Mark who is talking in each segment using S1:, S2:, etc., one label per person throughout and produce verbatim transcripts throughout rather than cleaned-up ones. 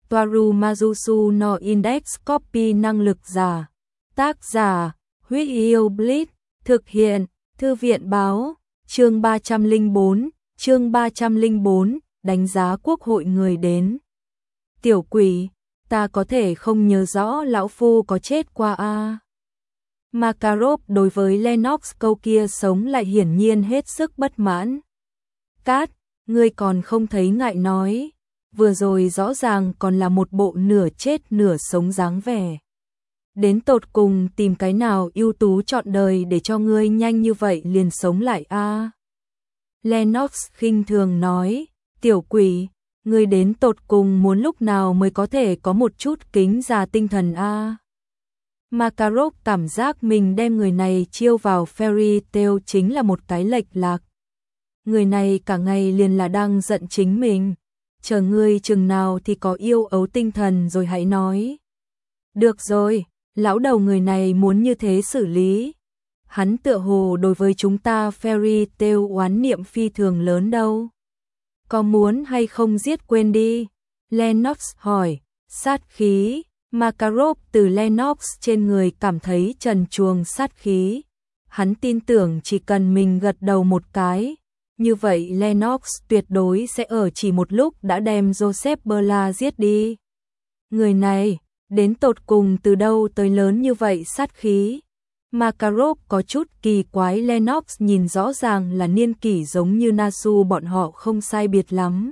S1: Toaru Majusu no Index Copy năng lực giả. Tác giả, Huyết Yêu Blitz, thực hiện, Thư viện báo, chương ba trăm lẻ bốn, chương ba trăm lẻ bốn, đánh giá quốc hội người đến. Tiểu quỷ, ta có thể không nhớ rõ lão phu có chết qua a. À. Makarov đối với Lennox câu kia sống lại hiển nhiên hết sức bất mãn. Cát, ngươi còn không thấy ngại nói, vừa rồi rõ ràng còn là một bộ nửa chết nửa sống dáng vẻ. Đến tột cùng tìm cái nào ưu tú trọn đời để cho ngươi nhanh như vậy liền sống lại a. À. Lennox khinh thường nói, tiểu quỷ, ngươi đến tột cùng muốn lúc nào mới có thể có một chút kính già tinh thần a. À. Makarov cảm giác mình đem người này chiêu vào fairy tale chính là một cái lệch lạc. Người này cả ngày liền là đang giận chính mình. Chờ ngươi chừng nào thì có yêu ấu tinh thần rồi hãy nói. Được rồi, lão đầu người này muốn như thế xử lý. Hắn tựa hồ đối với chúng ta fairy tale oán niệm phi thường lớn đâu. Có muốn hay không giết quên đi? Lennox hỏi, sát khí. Makarov từ Lennox trên người cảm thấy trần truồng sát khí. Hắn tin tưởng chỉ cần mình gật đầu một cái, như vậy Lennox tuyệt đối sẽ ở chỉ một lúc đã đem Joseph Berla giết đi. Người này, đến tột cùng từ đâu tới lớn như vậy sát khí? Makarov có chút kỳ quái. Lennox nhìn rõ ràng là niên kỷ giống như Nasu bọn họ không sai biệt lắm.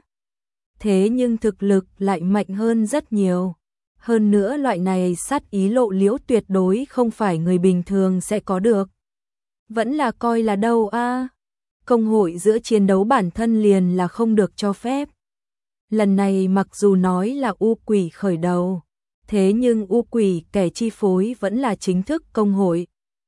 S1: Thế nhưng thực lực lại mạnh hơn rất nhiều. Hơn nữa loại này sát ý lộ liễu tuyệt đối không phải người bình thường sẽ có được. Vẫn là coi là đâu a? À? Công hội giữa chiến đấu bản thân liền là không được cho phép. Lần này mặc dù nói là u quỷ khởi đầu, thế nhưng u quỷ kẻ chi phối vẫn là chính thức công hội.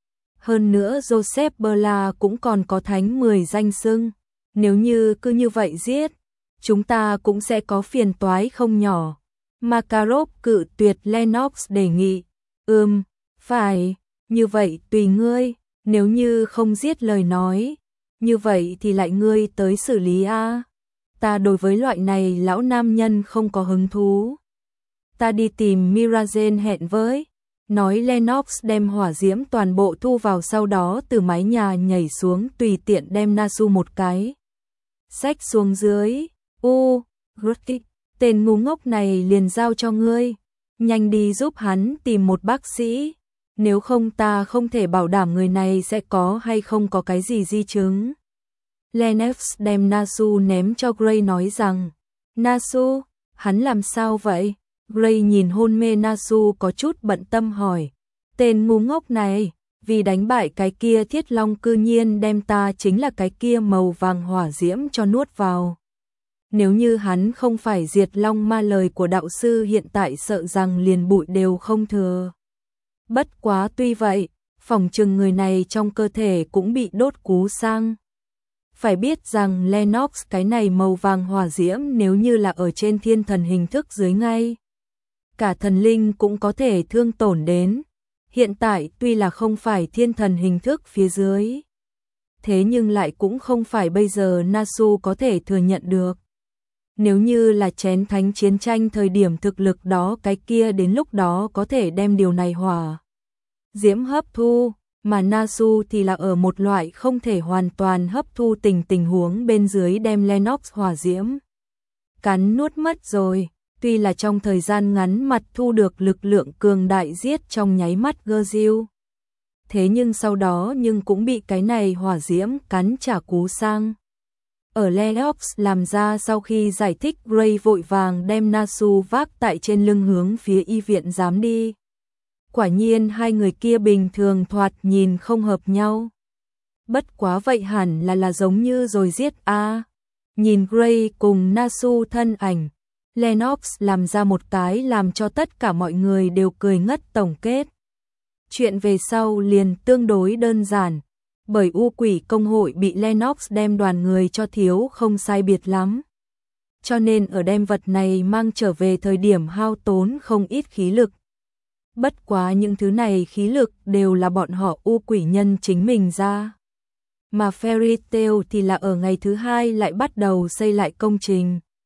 S1: Hơn nữa Joseph Berla cũng còn có thánh mười danh xưng. Nếu như cứ như vậy giết, chúng ta cũng sẽ có phiền toái không nhỏ. Makarov cự tuyệt Lennox đề nghị. Ừm, phải, như vậy tùy ngươi, nếu như không giết lời nói, như vậy thì lại ngươi tới xử lý a. Ta đối với loại này lão nam nhân không có hứng thú. Ta đi tìm Mirazen hẹn với. Nói Lennox đem hỏa diễm toàn bộ thu vào, sau đó từ mái nhà nhảy xuống tùy tiện đem Nasu một cái xách xuống dưới. U, Grutki, tên ngu ngốc này liền giao cho ngươi. Nhanh đi giúp hắn tìm một bác sĩ. Nếu không ta không thể bảo đảm người này sẽ có hay không có cái gì di chứng. Lennox đem Nasu ném cho Gray nói rằng, Nasu, hắn làm sao vậy? Gray nhìn hôn mê Nasu có chút bận tâm hỏi, tên ngu ngốc này, vì đánh bại cái kia thiết long cư nhiên đem ta chính là cái kia màu vàng hỏa diễm cho nuốt vào. Nếu như hắn không phải diệt long ma, lời của đạo sư hiện tại sợ rằng liền bụi đều không thừa. Bất quá tuy vậy, phỏng chừng người này trong cơ thể cũng bị đốt cú sang. Phải biết rằng Lennox cái này màu vàng hỏa diễm nếu như là ở trên thiên thần hình thức dưới ngay, cả thần linh cũng có thể thương tổn đến. Hiện tại tuy là không phải thiên thần hình thức phía dưới, thế nhưng lại cũng không phải bây giờ Nasu có thể thừa nhận được. Nếu như là chén thánh chiến tranh thời điểm thực lực đó, cái kia đến lúc đó có thể đem điều này hỏa diễm hấp thu, mà Nasu thì là ở một loại không thể hoàn toàn hấp thu tình tình huống bên dưới đem Lennox hỏa diễm cắn nuốt mất rồi. Tuy là trong thời gian ngắn mặt thu được lực lượng cường đại giết trong nháy mắt Gerziu, thế nhưng sau đó nhưng cũng bị cái này hỏa diễm cắn trả cú sang. Ở Lennox làm ra sau khi giải thích, Gray vội vàng đem Nasu vác tại trên lưng hướng phía y viện dám đi. Quả nhiên hai người kia bình thường thoạt nhìn không hợp nhau. Bất quá vậy hẳn là là giống như rồi giết a. À. Nhìn Gray cùng Nasu thân ảnh, Lennox làm ra một cái làm cho tất cả mọi người đều cười ngất tổng kết. Chuyện về sau liền tương đối đơn giản, bởi u quỷ công hội bị Lennox đem đoàn người cho thiếu không sai biệt lắm. Cho nên ở đem vật này mang trở về thời điểm hao tốn không ít khí lực. Bất quá những thứ này khí lực đều là bọn họ u quỷ nhân chính mình ra. Mà Fairy Tail thì là ở ngày thứ hai lại bắt đầu xây lại công trình.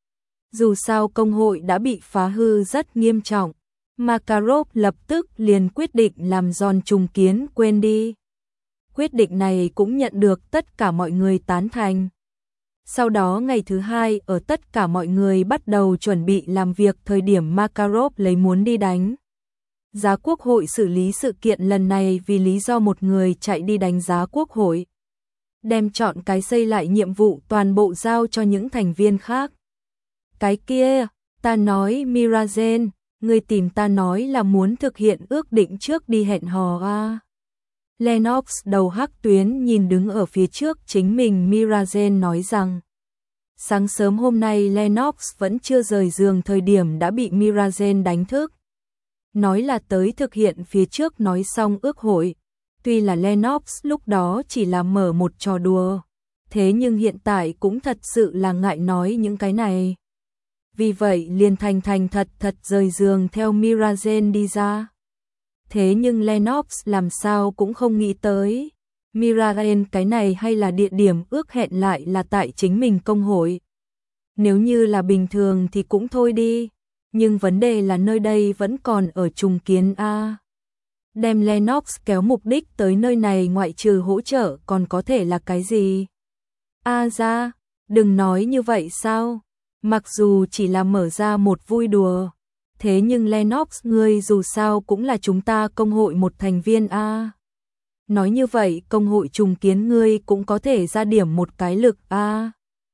S1: Dù sao công hội đã bị phá hư rất nghiêm trọng, Makarov lập tức liền quyết định làm giòn trùng kiến quên đi. Quyết định này cũng nhận được tất cả mọi người tán thành. Sau đó ngày thứ hai ở tất cả mọi người bắt đầu chuẩn bị làm việc thời điểm Makarov lấy muốn đi đánh giá quốc hội xử lý sự kiện lần này vì lý do một người chạy đi đánh giá quốc hội. Đem chọn cái xây lại nhiệm vụ toàn bộ giao cho những thành viên khác. Cái kia, ta nói Mirazen, người tìm ta nói là muốn thực hiện ước định trước đi hẹn hò à. Lennox đầu hắc tuyến nhìn đứng ở phía trước chính mình Mirazen nói rằng. Sáng sớm hôm nay Lennox vẫn chưa rời giường thời điểm đã bị Mirazen đánh thức. Nói là tới thực hiện phía trước nói xong ước hội. Tuy là Lennox lúc đó chỉ là mở một trò đùa. Thế nhưng hiện tại cũng thật sự là ngại nói những cái này. Vì vậy liền thành thành thật thật rời giường theo Mirazen đi ra. Thế nhưng Lennox làm sao cũng không nghĩ tới. Mirazen cái này hay là địa điểm ước hẹn lại là tại chính mình công hội. Nếu như là bình thường thì cũng thôi đi. Nhưng vấn đề là nơi đây vẫn còn ở trùng kiến A. Đem Lennox kéo mục đích tới nơi này ngoại trừ hỗ trợ còn có thể là cái gì? A ra, đừng nói như vậy sao? Mặc dù chỉ là mở ra một vui đùa. Thế nhưng Lennox ngươi dù sao cũng là chúng ta công hội một thành viên A. Nói như vậy công hội trùng kiến ngươi cũng có thể ra điểm một cái lực A.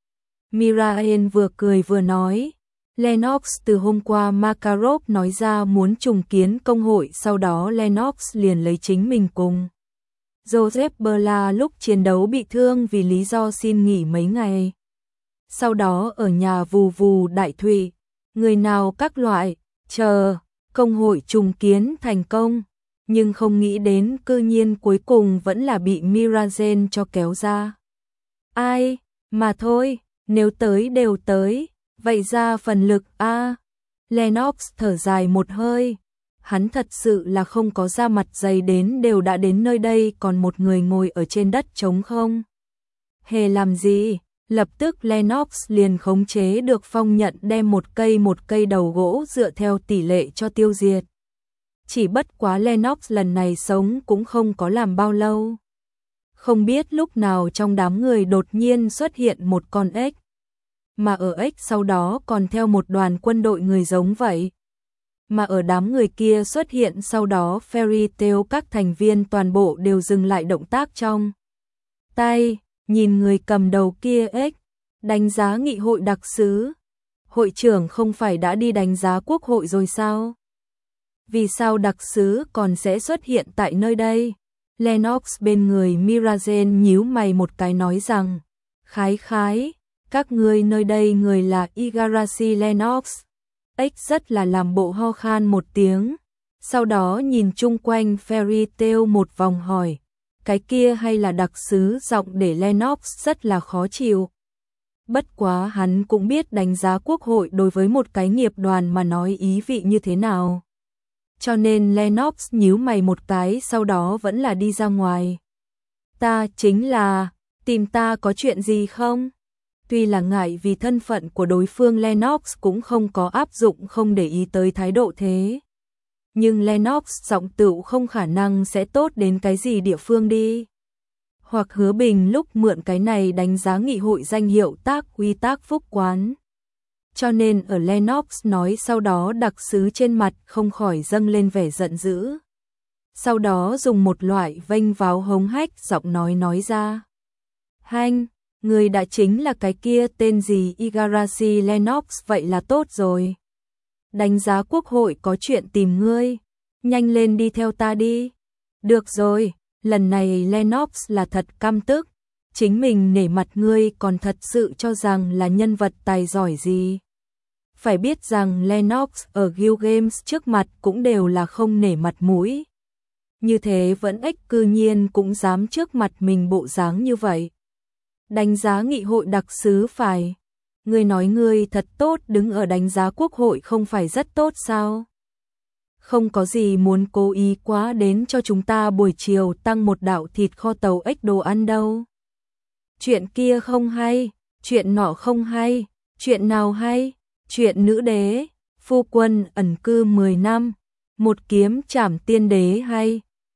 S1: Miraen vừa cười vừa nói. Lennox từ hôm qua Makarov nói ra muốn trùng kiến công hội, sau đó Lennox liền lấy chính mình cùng Joseph Berla lúc chiến đấu bị thương vì lý do xin nghỉ mấy ngày. Sau đó ở nhà vù vù đại thụy, người nào các loại, chờ, công hội trùng kiến thành công, nhưng không nghĩ đến cư nhiên cuối cùng vẫn là bị Mirazen cho kéo ra. Ai, mà thôi, nếu tới đều tới. Vậy ra phần lực a à. Lennox thở dài một hơi. Hắn thật sự là không có da mặt dày đến đều đã đến nơi đây còn một người ngồi ở trên đất trống không. Hề làm gì? Lập tức Lennox liền khống chế được phong nhận đem một cây một cây đầu gỗ dựa theo tỷ lệ cho tiêu diệt. Chỉ bất quá Lennox lần này sống cũng không có làm bao lâu. Không biết lúc nào trong đám người đột nhiên xuất hiện một con ếch. Mà ở ếch sau đó còn theo một đoàn quân đội người giống vậy. Mà ở đám người kia xuất hiện sau đó Fairy Tail các thành viên toàn bộ đều dừng lại động tác trong tay, nhìn người cầm đầu kia ếch, đánh giá nghị hội đặc sứ. Hội trưởng không phải đã đi đánh giá quốc hội rồi sao? Vì sao đặc sứ còn sẽ xuất hiện tại nơi đây? Lennox bên người Mirazen nhíu mày một cái nói rằng, khái khái. Các ngươi nơi đây người là Igarashi Lennox. Ếch rất là làm bộ ho khan một tiếng. Sau đó nhìn chung quanh Fairy Tail một vòng hỏi. Cái kia hay là đặc sứ giọng để Lennox rất là khó chịu. Bất quá hắn cũng biết đánh giá quốc hội đối với một cái nghiệp đoàn mà nói ý vị như thế nào. Cho nên Lennox nhíu mày một cái sau đó vẫn là đi ra ngoài. Ta chính là, tìm ta có chuyện gì không? Tuy là ngại vì thân phận của đối phương Lennox cũng không có áp dụng không để ý tới thái độ thế. Nhưng Lennox giọng tựu không khả năng sẽ tốt đến cái gì địa phương đi. Hoặc Hứa Bình lúc mượn cái này đánh giá nghị hội danh hiệu tác quy tác phúc quán. Cho nên ở Lennox nói sau đó đặc sứ trên mặt không khỏi dâng lên vẻ giận dữ. Sau đó dùng một loại vênh váo hống hách giọng nói nói ra. Hanh! Người đã chính là cái kia tên gì Igarashi Lennox vậy là tốt rồi. Đánh giá quốc hội có chuyện tìm ngươi. Nhanh lên đi theo ta đi. Được rồi, lần này Lennox là thật căm tức. Chính mình nể mặt ngươi còn thật sự cho rằng là nhân vật tài giỏi gì. Phải biết rằng Lennox ở Guild Games trước mặt cũng đều là không nể mặt mũi. Như thế vẫn ếch cư nhiên cũng dám trước mặt mình bộ dáng như vậy. Đánh giá nghị hội đặc sứ phải. Ngươi nói ngươi thật tốt đứng ở đánh giá quốc hội không phải rất tốt sao? Không có gì muốn cố ý quá đến cho chúng ta buổi chiều tăng một đạo thịt kho tàu ếch đồ ăn đâu. Chuyện kia không hay, chuyện nọ không hay, chuyện nào hay? Chuyện nữ đế, phu quân ẩn cư mười năm, một kiếm trảm tiên đế hay.